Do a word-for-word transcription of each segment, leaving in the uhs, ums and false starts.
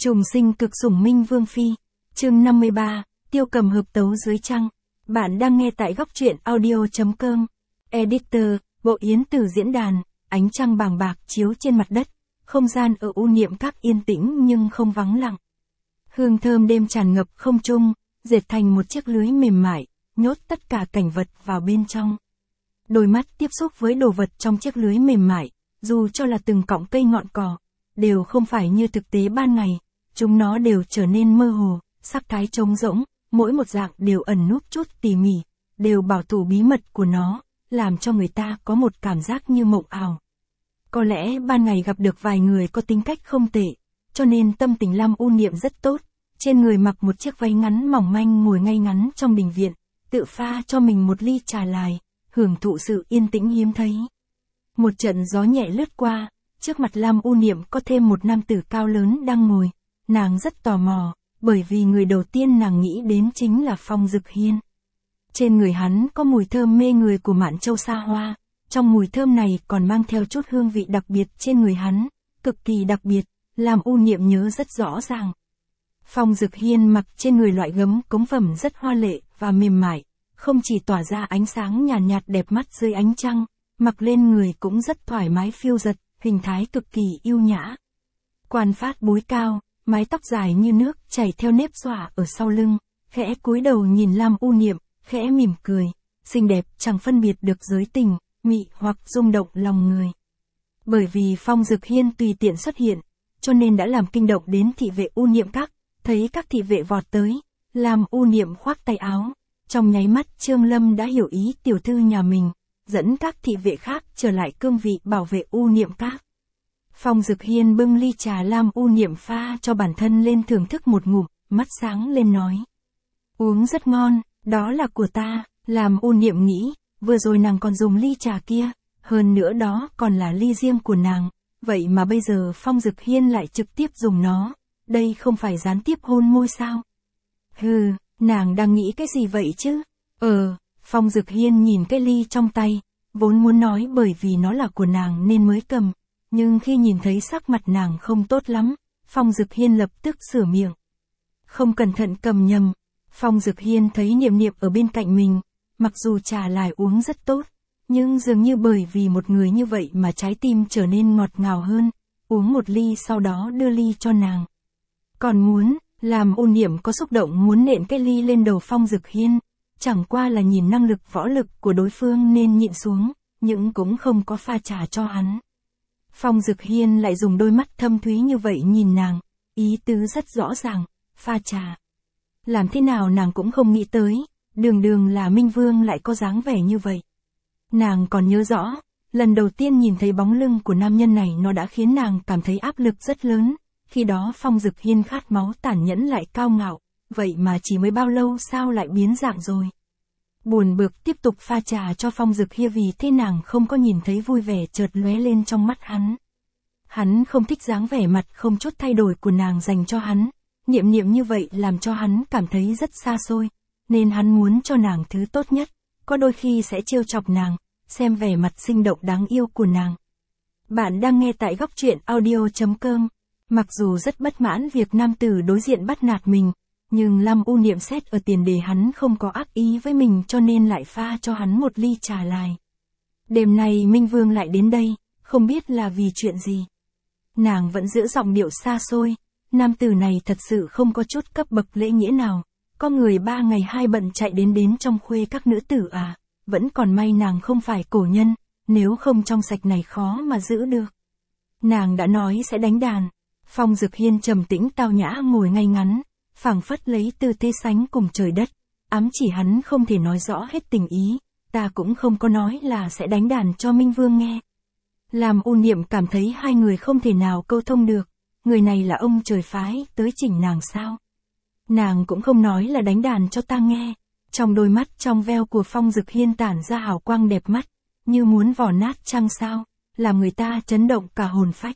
Trùng sinh cực sủng Minh Vương Phi. Chương năm mươi ba, Tiêu Cầm hợp tấu dưới trăng. Bạn đang nghe tại góc truyện audio chấm com. Editor, Bộ Yến Từ diễn đàn, ánh trăng bàng bạc chiếu trên mặt đất, không gian ở U Niệm Các yên tĩnh nhưng không vắng lặng. Hương thơm đêm tràn ngập không trung, dệt thành một chiếc lưới mềm mại, nhốt tất cả cảnh vật vào bên trong. Đôi mắt tiếp xúc với đồ vật trong chiếc lưới mềm mại, dù cho là từng cọng cây ngọn cỏ, đều không phải như thực tế ban ngày, chúng nó đều trở nên mơ hồ, sắc thái trống rỗng, mỗi một dạng đều ẩn núp chút tỉ mỉ, đều bảo thủ bí mật của nó, làm cho người ta có một cảm giác như mộng ảo. Có lẽ ban ngày gặp được vài người có tính cách không tệ, cho nên tâm tình Lam U Niệm rất tốt, trên người mặc một chiếc váy ngắn mỏng manh ngồi ngay ngắn trong đình viện, tự pha cho mình một ly trà lài, hưởng thụ sự yên tĩnh hiếm thấy. Một trận gió nhẹ lướt qua, trước mặt Lam U Niệm có thêm một nam tử cao lớn đang ngồi, nàng rất tò mò, bởi vì người đầu tiên nàng nghĩ đến chính là Phong Dực Hiên. Trên người hắn có mùi thơm mê người của Mạn Châu Sa Hoa, trong mùi thơm này còn mang theo chút hương vị đặc biệt trên người hắn, cực kỳ đặc biệt, Lam U Niệm nhớ rất rõ ràng. Phong Dực Hiên mặc trên người loại gấm cống phẩm rất hoa lệ và mềm mại, không chỉ tỏa ra ánh sáng nhàn nhạt, nhạt đẹp mắt dưới ánh trăng, mặc lên người cũng rất thoải mái phiêu dật, hình thái cực kỳ yêu nhã. Quan phát búi cao, mái tóc dài như nước chảy theo nếp xõa ở sau lưng, khẽ cúi đầu nhìn Lam U Niệm, khẽ mỉm cười, xinh đẹp chẳng phân biệt được giới tình, mị hoặc rung động lòng người. Bởi vì Phong Dực Hiên tùy tiện xuất hiện, cho nên đã làm kinh động đến thị vệ U Niệm Các, thấy các thị vệ vọt tới, Lam U Niệm khoác tay áo, trong nháy mắt Trương Lâm đã hiểu ý tiểu thư nhà mình, dẫn các thị vệ khác trở lại cương vị bảo vệ U Niệm Các. Phong Dực Hiên bưng ly trà Lam U Niệm pha cho bản thân lên thưởng thức một ngụm, mắt sáng lên nói. Uống rất ngon, đó là của ta, Lam U Niệm nghĩ, vừa rồi nàng còn dùng ly trà kia, hơn nữa đó còn là ly riêng của nàng, vậy mà bây giờ Phong Dực Hiên lại trực tiếp dùng nó, đây không phải gián tiếp hôn môi sao? Hừ, nàng đang nghĩ cái gì vậy chứ? Ờ, Phong Dực Hiên nhìn cái ly trong tay, vốn muốn nói bởi vì nó là của nàng nên mới cầm. Nhưng khi nhìn thấy sắc mặt nàng không tốt lắm, Phong Dực Hiên lập tức sửa miệng. Không cẩn thận cầm nhầm, Phong Dực Hiên thấy Niệm Niệm ở bên cạnh mình, mặc dù trà lài uống rất tốt, nhưng dường như bởi vì một người như vậy mà trái tim trở nên ngọt ngào hơn, uống một ly sau đó đưa ly cho nàng. Còn muốn, làm U Niệm có xúc động muốn nện cái ly lên đầu Phong Dực Hiên, chẳng qua là nhìn năng lực võ lực của đối phương nên nhịn xuống, nhưng cũng không có pha trà cho hắn. Phong Dực Hiên lại dùng đôi mắt thâm thúy như vậy nhìn nàng, ý tứ rất rõ ràng, pha trà. Làm thế nào nàng cũng không nghĩ tới, đường đường là Minh Vương lại có dáng vẻ như vậy. Nàng còn nhớ rõ, lần đầu tiên nhìn thấy bóng lưng của nam nhân này nó đã khiến nàng cảm thấy áp lực rất lớn, khi đó Phong Dực Hiên khát máu tàn nhẫn lại cao ngạo, vậy mà chỉ mới bao lâu sao lại biến dạng rồi. Buồn bực tiếp tục pha trà cho Phong Dực Hiên vì thế nàng không có nhìn thấy vui vẻ chợt lóe lên trong mắt hắn. Hắn không thích dáng vẻ mặt không chút thay đổi của nàng dành cho hắn, Niệm Niệm như vậy làm cho hắn cảm thấy rất xa xôi, nên hắn muốn cho nàng thứ tốt nhất, có đôi khi sẽ trêu chọc nàng, xem vẻ mặt sinh động đáng yêu của nàng. Bạn đang nghe tại góc truyện audio chấm com. Mặc dù rất bất mãn việc nam tử đối diện bắt nạt mình, nhưng Lam U Niệm xét ở tiền đề hắn không có ác ý với mình cho nên lại pha cho hắn một ly trà lài. Đêm nay Minh Vương lại đến đây, không biết là vì chuyện gì. Nàng vẫn giữ giọng điệu xa xôi, nam tử này thật sự không có chút cấp bậc lễ nghĩa nào, có người ba ngày hai bận chạy đến đến trong khuê các nữ tử à, vẫn còn may nàng không phải cổ nhân, nếu không trong sạch này khó mà giữ được. Nàng đã nói sẽ đánh đàn. Phong Dực Hiên trầm tĩnh tao nhã ngồi ngay ngắn, phảng phất lấy tư thế sánh cùng trời đất, ám chỉ hắn không thể nói rõ hết tình ý, ta cũng không có nói là sẽ đánh đàn cho Minh Vương nghe. Làm U Niệm cảm thấy hai người không thể nào câu thông được, người này là ông trời phái tới chỉnh nàng sao? Nàng cũng không nói là đánh đàn cho ta nghe, trong đôi mắt trong veo của Phong Dực Hiên tản ra hào quang đẹp mắt, như muốn vò nát trăng sao, làm người ta chấn động cả hồn phách.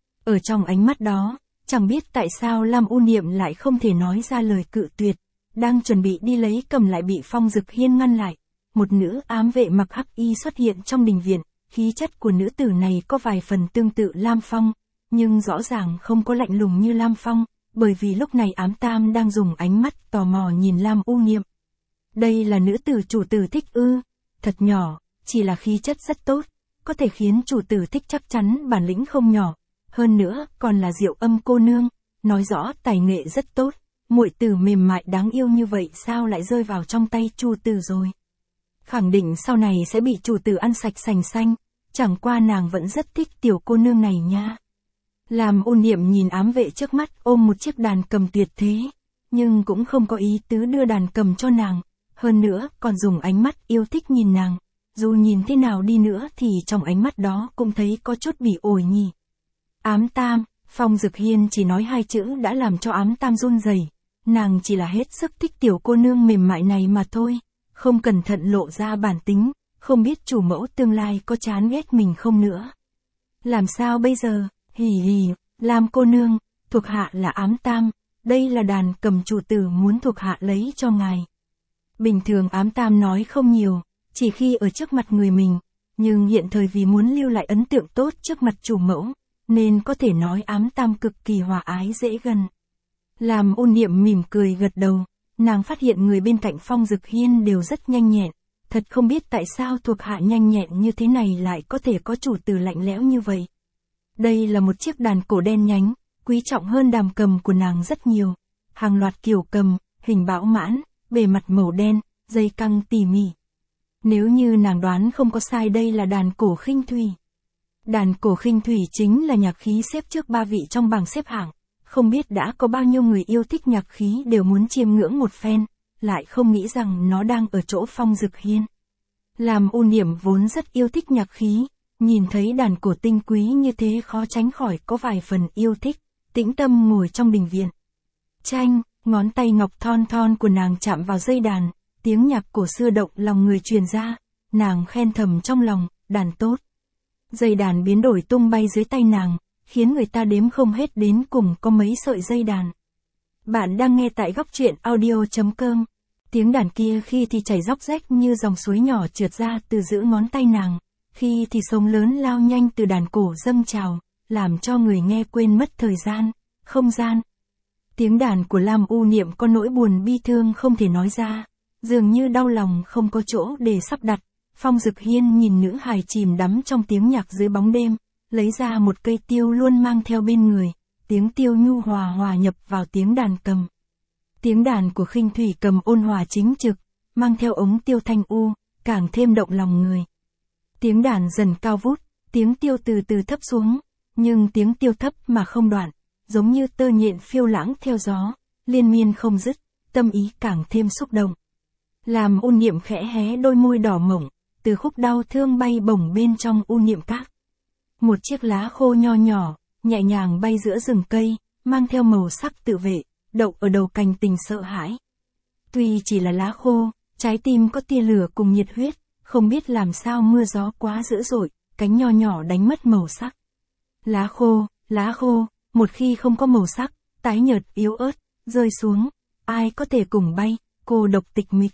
Ở trong ánh mắt đó, chẳng biết tại sao Lam U Niệm lại không thể nói ra lời cự tuyệt, đang chuẩn bị đi lấy cầm lại bị Phong Dực Hiên ngăn lại. Một nữ ám vệ mặc hắc y xuất hiện trong đình viện, khí chất của nữ tử này có vài phần tương tự Lam Phong, nhưng rõ ràng không có lạnh lùng như Lam Phong, bởi vì lúc này Ám Tam đang dùng ánh mắt tò mò nhìn Lam U Niệm. Đây là nữ tử chủ tử thích ư? Thật nhỏ, chỉ là khí chất rất tốt, có thể khiến chủ tử thích chắc chắn bản lĩnh không nhỏ, hơn nữa còn là Diệu Âm cô nương, nói rõ tài nghệ rất tốt, muội tử mềm mại đáng yêu như vậy sao lại rơi vào trong tay chủ tử rồi? Khẳng định sau này sẽ bị chủ tử ăn sạch sành xanh, chẳng qua nàng vẫn rất thích tiểu cô nương này nha. Lam U Niệm nhìn ám vệ trước mắt ôm một chiếc đàn cầm tuyệt thế, nhưng cũng không có ý tứ đưa đàn cầm cho nàng, hơn nữa còn dùng ánh mắt yêu thích nhìn nàng, dù nhìn thế nào đi nữa thì trong ánh mắt đó cũng thấy có chút bị ổi nhỉ. Ám Tam, Phong Dực Hiên chỉ nói hai chữ đã làm cho Ám Tam run rẩy, nàng chỉ là hết sức thích tiểu cô nương mềm mại này mà thôi, không cẩn thận lộ ra bản tính, không biết chủ mẫu tương lai có chán ghét mình không nữa. Làm sao bây giờ? Hì hì, Lam cô nương, thuộc hạ là Ám Tam, đây là đàn cầm chủ tử muốn thuộc hạ lấy cho ngài. Bình thường Ám Tam nói không nhiều, chỉ khi ở trước mặt người mình, nhưng hiện thời vì muốn lưu lại ấn tượng tốt trước mặt chủ mẫu, nên có thể nói Ám Tam cực kỳ hòa ái dễ gần. Lam U Niệm mỉm cười gật đầu, nàng phát hiện người bên cạnh Phong Dực Hiên đều rất nhanh nhẹn, thật không biết tại sao thuộc hạ nhanh nhẹn như thế này lại có thể có chủ tử lạnh lẽo như vậy. Đây là một chiếc đàn cổ đen nhánh, quý trọng hơn đàm cầm của nàng rất nhiều, hàng loạt kiểu cầm, hình bão mãn, bề mặt màu đen, dây căng tỉ mỉ. Nếu như nàng đoán không có sai đây là đàn cổ khinh thủy. Đàn cổ khinh thủy chính là nhạc khí xếp trước ba vị trong bảng xếp hạng, không biết đã có bao nhiêu người yêu thích nhạc khí đều muốn chiêm ngưỡng một phen, lại không nghĩ rằng nó đang ở chỗ Phong Dực Hiên. Lam U Niệm vốn rất yêu thích nhạc khí, nhìn thấy đàn cổ tinh quý như thế khó tránh khỏi có vài phần yêu thích, tĩnh tâm ngồi trong đình viện. Chanh, ngón tay ngọc thon thon của nàng chạm vào dây đàn, tiếng nhạc cổ xưa động lòng người truyền ra, nàng khen thầm trong lòng, đàn tốt. Dây đàn biến đổi tung bay dưới tay nàng, khiến người ta đếm không hết đến cùng có mấy sợi dây đàn. Bạn đang nghe tại góc truyện audio chấm com. Tiếng đàn kia khi thì chảy róc rách như dòng suối nhỏ trượt ra từ giữa ngón tay nàng, khi thì sóng lớn lao nhanh từ đàn cổ dâng trào, làm cho người nghe quên mất thời gian, không gian. Tiếng đàn của Lam U Niệm có nỗi buồn bi thương không thể nói ra, dường như đau lòng không có chỗ để sắp đặt. Phong Dực Hiên nhìn nữ hài chìm đắm trong tiếng nhạc dưới bóng đêm, lấy ra một cây tiêu luôn mang theo bên người, tiếng tiêu nhu hòa hòa nhập vào tiếng đàn cầm. Tiếng đàn của khinh thủy cầm ôn hòa chính trực, mang theo ống tiêu thanh u, càng thêm động lòng người. Tiếng đàn dần cao vút, tiếng tiêu từ từ thấp xuống, nhưng tiếng tiêu thấp mà không đoạn, giống như tơ nhện phiêu lãng theo gió, liên miên không dứt, tâm ý càng thêm xúc động. Làm U Niệm khẽ hé đôi môi đỏ mỏng, từ khúc đau thương bay bổng bên trong U Niệm các. Một chiếc lá khô nho nhỏ, nhẹ nhàng bay giữa rừng cây, mang theo màu sắc tự vệ, đậu ở đầu cành tình sợ hãi. Tuy chỉ là lá khô, trái tim có tia lửa cùng nhiệt huyết, không biết làm sao mưa gió quá dữ dội, cánh nho nhỏ đánh mất màu sắc. Lá khô, lá khô, một khi không có màu sắc, tái nhợt yếu ớt, rơi xuống, ai có thể cùng bay, cô độc tịch mịch.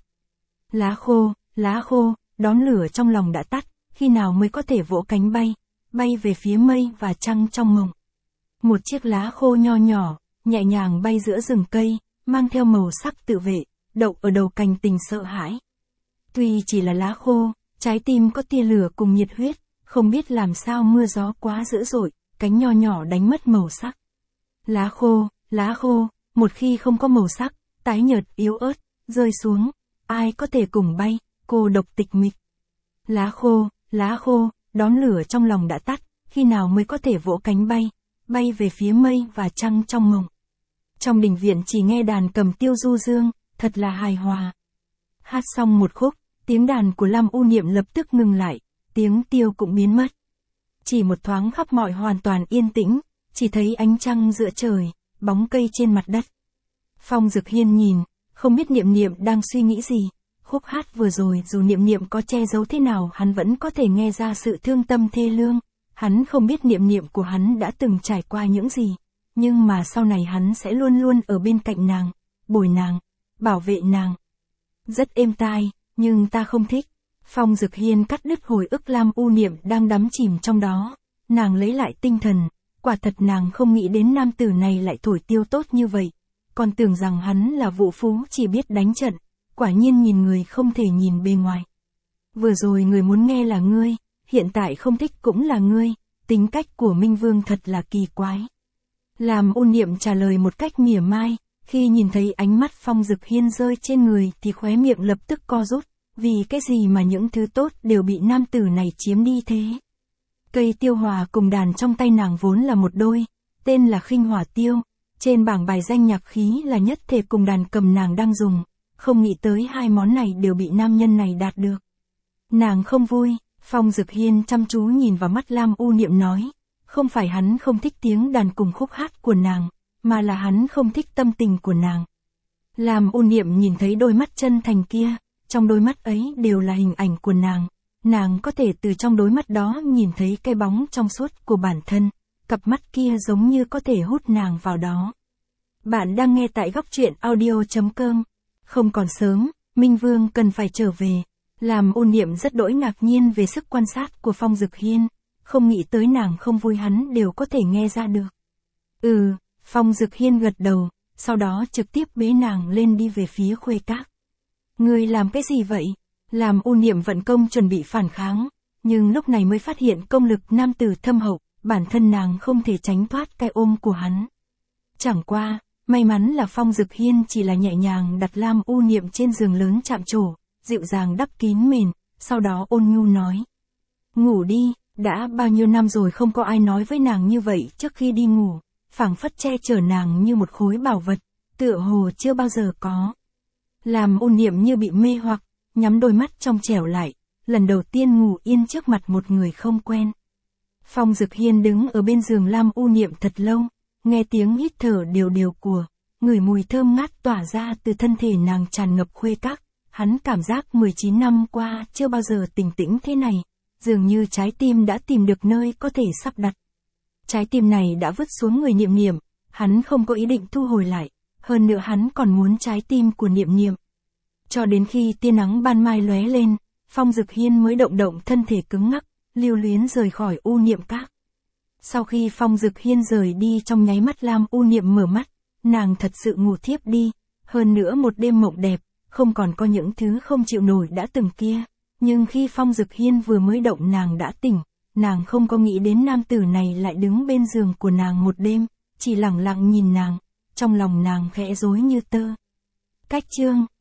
Lá khô, lá khô, đón lửa trong lòng đã tắt, khi nào mới có thể vỗ cánh bay, bay về phía mây và trăng trong mộng. Một chiếc lá khô nho nhỏ, nhẹ nhàng bay giữa rừng cây, mang theo màu sắc tự vệ, đậu ở đầu cành tình sợ hãi. Tuy chỉ là lá khô, trái tim có tia lửa cùng nhiệt huyết, không biết làm sao mưa gió quá dữ dội, cánh nho nhỏ đánh mất màu sắc. Lá khô, lá khô, một khi không có màu sắc, tái nhợt yếu ớt, rơi xuống, ai có thể cùng bay, cô độc tịch mịch. Lá khô, lá khô, đón lửa trong lòng đã tắt, khi nào mới có thể vỗ cánh bay, bay về phía mây và trăng trong mộng. Trong đình viện chỉ nghe đàn cầm tiêu du dương, thật là hài hòa. Hát xong một khúc, tiếng đàn của Lam U Niệm lập tức ngừng lại, tiếng tiêu cũng biến mất. Chỉ một thoáng khắp mọi hoàn toàn yên tĩnh, chỉ thấy ánh trăng giữa trời, bóng cây trên mặt đất. Phong Dực Hiên nhìn, không biết Niệm Niệm đang suy nghĩ gì. Khúc hát vừa rồi dù Niệm Niệm có che giấu thế nào hắn vẫn có thể nghe ra sự thương tâm thê lương. Hắn không biết Niệm Niệm của hắn đã từng trải qua những gì, nhưng mà sau này hắn sẽ luôn luôn ở bên cạnh nàng, bồi nàng, bảo vệ nàng. Rất êm tai, nhưng ta không thích. Phong Dực Hiên cắt đứt hồi ức Lam U Niệm đang đắm chìm trong đó. Nàng lấy lại tinh thần, quả thật nàng không nghĩ đến nam tử này lại thổi tiêu tốt như vậy, còn tưởng rằng hắn là vũ phú chỉ biết đánh trận, quả nhiên nhìn người không thể nhìn bề ngoài. Vừa rồi người muốn nghe là ngươi, hiện tại không thích cũng là ngươi, tính cách của Minh Vương thật là kỳ quái. Làm Ôn Niệm trả lời một cách mỉa mai, khi nhìn thấy ánh mắt Phong Dực Hiên rơi trên người thì khóe miệng lập tức co rút, vì cái gì mà những thứ tốt đều bị nam tử này chiếm đi thế. Cây tiêu hòa cùng đàn trong tay nàng vốn là một đôi, tên là Khinh Hỏa Tiêu, trên bảng bài danh nhạc khí là nhất thể cùng đàn cầm nàng đang dùng, không nghĩ tới hai món này đều bị nam nhân này đạt được. Nàng không vui, Phong Dực Hiên chăm chú nhìn vào mắt Lam U Niệm nói, không phải hắn không thích tiếng đàn cùng khúc hát của nàng, mà là hắn không thích tâm tình của nàng. Lam U Niệm nhìn thấy đôi mắt chân thành kia, trong đôi mắt ấy đều là hình ảnh của nàng, nàng có thể từ trong đôi mắt đó nhìn thấy cái bóng trong suốt của bản thân, cặp mắt kia giống như có thể hút nàng vào đó. Bạn đang nghe tại góc truyện audio chấm com. Không còn sớm, Minh Vương cần phải trở về. Làm Ôn Niệm rất đỗi ngạc nhiên về sức quan sát của Phong Dực Hiên, không nghĩ tới nàng không vui hắn đều có thể nghe ra được. Ừ, Phong Dực Hiên gật đầu, sau đó trực tiếp bế nàng lên đi về phía Khuê Các. Ngươi làm cái gì vậy? Làm Ôn Niệm vận công chuẩn bị phản kháng, nhưng lúc này mới phát hiện công lực nam tử thâm hậu, bản thân nàng không thể tránh thoát cái ôm của hắn. Chẳng qua, may mắn là Phong Dực Hiên chỉ là nhẹ nhàng đặt Lam U Niệm trên giường lớn chạm trổ, dịu dàng đắp kín mền, sau đó ôn nhu nói. Ngủ đi, đã bao nhiêu năm rồi không có ai nói với nàng như vậy trước khi đi ngủ, phảng phất che chở nàng như một khối bảo vật, tựa hồ chưa bao giờ có. Làm Ôn Niệm như bị mê hoặc, nhắm đôi mắt trong trẻo lại, lần đầu tiên ngủ yên trước mặt một người không quen. Phong Dực Hiên đứng ở bên giường Lam U Niệm thật lâu, nghe tiếng hít thở đều đều của, ngửi mùi thơm ngát tỏa ra từ thân thể nàng tràn ngập Khuê Các, hắn cảm giác mười chín năm qua chưa bao giờ tỉnh tĩnh thế này, dường như trái tim đã tìm được nơi có thể sắp đặt. Trái tim này đã vứt xuống người Niệm Niệm, hắn không có ý định thu hồi lại, hơn nữa hắn còn muốn trái tim của Niệm Niệm. Cho đến khi tia nắng ban mai lóe lên, Phong Dực Hiên mới động động thân thể cứng ngắc, lưu luyến rời khỏi U Niệm Các. Sau khi Phong Dực Hiên rời đi trong nháy mắt Lam U Niệm mở mắt, nàng thật sự ngủ thiếp đi, hơn nữa một đêm mộng đẹp, không còn có những thứ không chịu nổi đã từng kia. Nhưng khi Phong Dực Hiên vừa mới động nàng đã tỉnh, nàng không có nghĩ đến nam tử này lại đứng bên giường của nàng một đêm, chỉ lặng lặng nhìn nàng, trong lòng nàng khẽ rối như tơ. Cách chương